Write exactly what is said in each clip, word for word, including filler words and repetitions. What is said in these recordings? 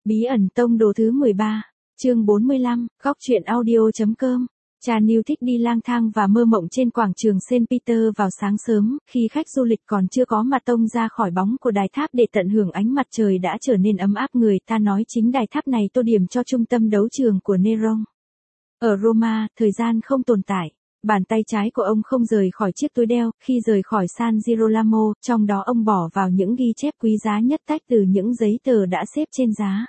Bí ẩn tông đồ thứ mười ba, chương bốn mươi lăm, góc truyện audio.com. Chanil thích đi lang thang và mơ mộng trên quảng trường Saint Peter vào sáng sớm, khi khách du lịch còn chưa có mặt tông ra khỏi bóng của đài tháp để tận hưởng ánh mặt trời đã trở nên ấm áp. Người ta nói chính đài tháp này tô điểm cho trung tâm đấu trường của Nero. Ở Roma, thời gian không tồn tại. Bàn tay trái của ông không rời khỏi chiếc túi đeo, khi rời khỏi San Girolamo, trong đó ông bỏ vào những ghi chép quý giá nhất tách từ những giấy tờ đã xếp trên giá.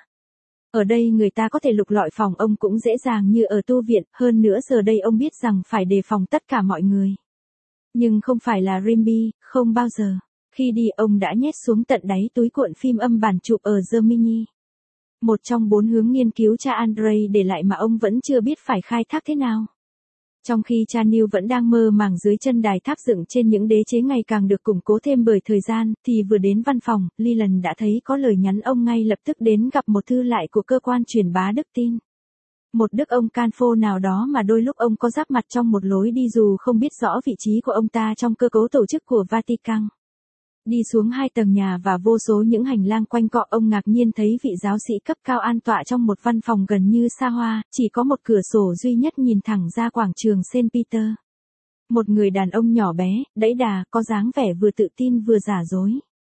Ở đây người ta có thể lục lọi phòng ông cũng dễ dàng như ở tu viện, hơn nữa giờ đây ông biết rằng phải đề phòng tất cả mọi người. Nhưng không phải là Rimby, không bao giờ. Khi đi ông đã nhét xuống tận đáy túi cuộn phim âm bản chụp ở Gemini. Một trong bốn hướng nghiên cứu cha Andrei để lại mà ông vẫn chưa biết phải khai thác thế nào. Trong khi Chanil vẫn đang mơ màng dưới chân đài tháp dựng trên những đế chế ngày càng được củng cố thêm bởi thời gian, thì vừa đến văn phòng, Leland đã thấy có lời nhắn. Ông ngay lập tức đến gặp một thư lại của cơ quan truyền bá đức tin. Một đức ông Canfo nào đó mà đôi lúc ông có giáp mặt trong một lối đi dù không biết rõ vị trí của ông ta trong cơ cấu tổ chức của Vatican. Đi xuống hai tầng nhà và vô số những hành lang quanh cọ, ông ngạc nhiên thấy vị giáo sĩ cấp cao an tọa trong một văn phòng gần như xa hoa, chỉ có một cửa sổ duy nhất nhìn thẳng ra quảng trường Saint Peter. Một người đàn ông nhỏ bé, đẫy đà, có dáng vẻ vừa tự tin vừa giả dối.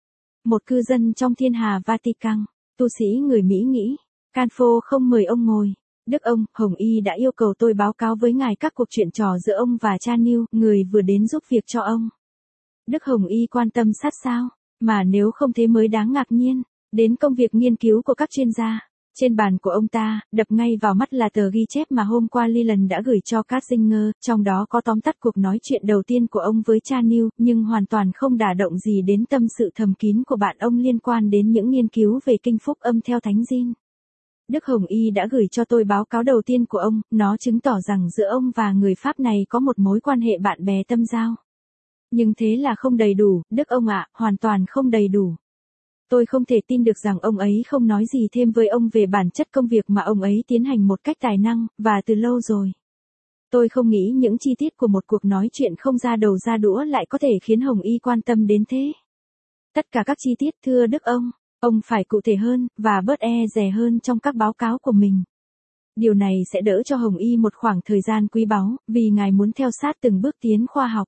Một cư dân trong thiên hà Vatican, tu sĩ người Mỹ nghĩ, Canfo không mời ông ngồi. Đức ông, Hồng Y đã yêu cầu tôi báo cáo với ngài các cuộc chuyện trò giữa ông và Chanil, người vừa đến giúp việc cho ông. Đức Hồng Y quan tâm sát sao, mà nếu không thế mới đáng ngạc nhiên, đến công việc nghiên cứu của các chuyên gia. Trên bàn của ông ta, đập ngay vào mắt là tờ ghi chép mà hôm qua Leland đã gửi cho Katzinger, trong đó có tóm tắt cuộc nói chuyện đầu tiên của ông với Chanil, nhưng hoàn toàn không đả động gì đến tâm sự thầm kín của bạn ông liên quan đến những nghiên cứu về kinh phúc âm theo Thánh Gin. Đức Hồng Y đã gửi cho tôi báo cáo đầu tiên của ông, nó chứng tỏ rằng giữa ông và người Pháp này có một mối quan hệ bạn bè tâm giao. Nhưng thế là không đầy đủ, Đức ông ạ, hoàn toàn không đầy đủ. Tôi không thể tin được rằng ông ấy không nói gì thêm với ông về bản chất công việc mà ông ấy tiến hành một cách tài năng, và từ lâu rồi. Tôi không nghĩ những chi tiết của một cuộc nói chuyện không ra đầu ra đũa lại có thể khiến Hồng Y quan tâm đến thế. Tất cả các chi tiết, thưa Đức ông, ông phải cụ thể hơn, và bớt e dè hơn trong các báo cáo của mình. Điều này sẽ đỡ cho Hồng Y một khoảng thời gian quý báu, vì ngài muốn theo sát từng bước tiến khoa học.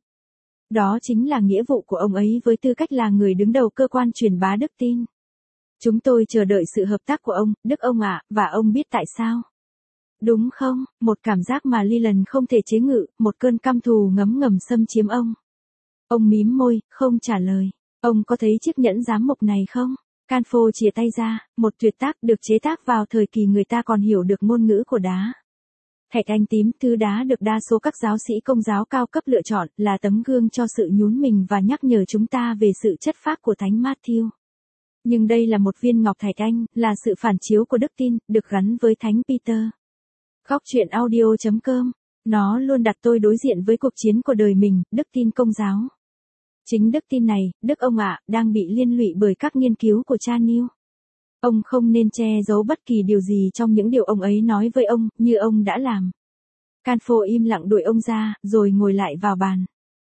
Đó chính là nghĩa vụ của ông ấy với tư cách là người đứng đầu cơ quan truyền bá đức tin. Chúng tôi chờ đợi sự hợp tác của ông, Đức ông ạ, và ông biết tại sao. Đúng không? Một cảm giác mà Leland không thể chế ngự, một cơn căm thù ngấm ngầm xâm chiếm ông. Ông mím môi, không trả lời. Ông có thấy chiếc nhẫn giám mộc này không? Canfo chìa tay ra, một tuyệt tác được chế tác vào thời kỳ người ta còn hiểu được ngôn ngữ của đá. Thạch anh tím, thứ đá được đa số các giáo sĩ công giáo cao cấp lựa chọn, là tấm gương cho sự nhún mình và nhắc nhở chúng ta về sự chất phác của Thánh Matthew. Nhưng đây là một viên ngọc thạch anh, là sự phản chiếu của đức tin, được gắn với Thánh Peter. Góc truyện audio.com, nó luôn đặt tôi đối diện với cuộc chiến của đời mình, đức tin công giáo. Chính đức tin này, Đức ông ạ, đang bị liên lụy bởi các nghiên cứu của Chanil. Ông không nên che giấu bất kỳ điều gì trong những điều ông ấy nói với ông, như ông đã làm. Canfo im lặng đuổi ông ra, rồi ngồi lại vào bàn.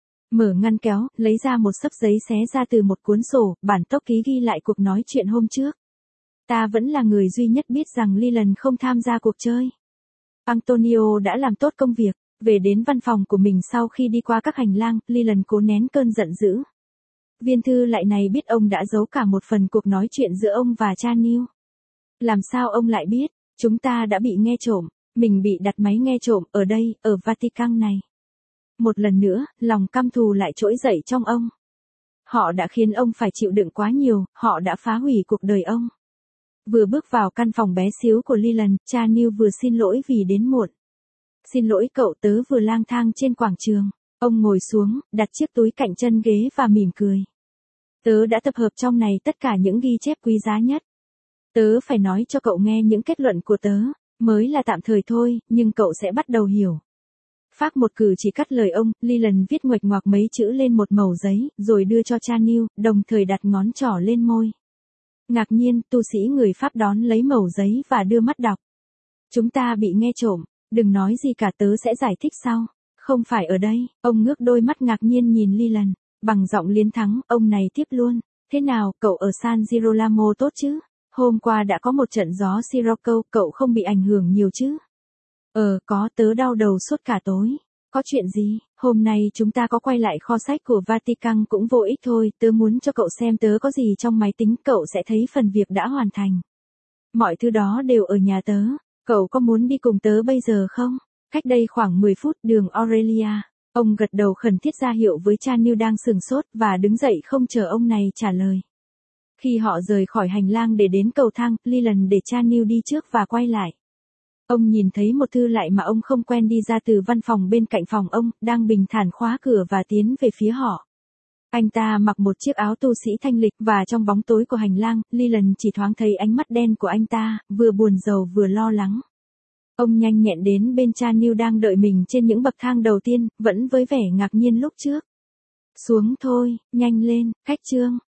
Mở ngăn kéo, lấy ra một xấp giấy xé ra từ một cuốn sổ, bản tốc ký ghi lại cuộc nói chuyện hôm trước. Ta vẫn là người duy nhất biết rằng Leland không tham gia cuộc chơi. Antonio đã làm tốt công việc. Về đến văn phòng của mình sau khi đi qua các hành lang, Leland cố nén cơn giận dữ. Viên thư lại này biết ông đã giấu cả một phần cuộc nói chuyện giữa ông và Chanil. Làm sao ông lại biết? Chúng ta đã bị nghe trộm. Mình bị đặt máy nghe trộm, ở đây, ở Vatican này. Một lần nữa, lòng căm thù lại trỗi dậy trong ông. Họ đã khiến ông phải chịu đựng quá nhiều, họ đã phá hủy cuộc đời ông. Vừa bước vào căn phòng bé xíu của Leland, Chanil vừa xin lỗi vì đến muộn. Xin lỗi cậu, tớ vừa lang thang trên quảng trường. Ông ngồi xuống, đặt chiếc túi cạnh chân ghế và mỉm cười. Tớ đã tập hợp trong này tất cả những ghi chép quý giá nhất. Tớ phải nói cho cậu nghe những kết luận của tớ, mới là tạm thời thôi, nhưng cậu sẽ bắt đầu hiểu. Phác một cử chỉ cắt lời ông, Leland viết nguệch ngoạc mấy chữ lên một mẩu giấy, rồi đưa cho Chanil, đồng thời đặt ngón trỏ lên môi. Ngạc nhiên, tu sĩ người Pháp đón lấy mẩu giấy và đưa mắt đọc. Chúng ta bị nghe trộm, đừng nói gì cả, tớ sẽ giải thích sau. Không phải ở đây, ông ngước đôi mắt ngạc nhiên nhìn Leland, bằng giọng liến thắng, ông này tiếp luôn. Thế nào, cậu ở San Girolamo tốt chứ? hôm qua đã có một trận gió Sirocco, cậu không bị ảnh hưởng nhiều chứ? Ờ, có, tớ đau đầu suốt cả tối. Có chuyện gì? Hôm nay chúng ta có quay lại kho sách của Vatican cũng vô ích thôi, tớ muốn cho cậu xem tớ có gì trong máy tính, cậu sẽ thấy phần việc đã hoàn thành. Mọi thứ đó đều ở nhà tớ, cậu có muốn đi cùng tớ bây giờ không? Cách đây khoảng mười phút, đường Aurelia. Ông gật đầu khẩn thiết ra hiệu với cha Neil đang sừng sốt và đứng dậy không chờ ông này trả lời. Khi họ rời khỏi hành lang để đến cầu thang, Leland để cha Neil đi trước và quay lại. Ông nhìn thấy một thư lại mà ông không quen đi ra từ văn phòng bên cạnh phòng ông, đang bình thản khóa cửa và tiến về phía họ. Anh ta mặc một chiếc áo tu sĩ thanh lịch và trong bóng tối của hành lang, Leland chỉ thoáng thấy ánh mắt đen của anh ta, vừa buồn rầu vừa lo lắng. Ông nhanh nhẹn đến bên cha Neil đang đợi mình trên những bậc thang đầu tiên, vẫn với vẻ ngạc nhiên lúc trước. Xuống thôi, nhanh lên, cách chương.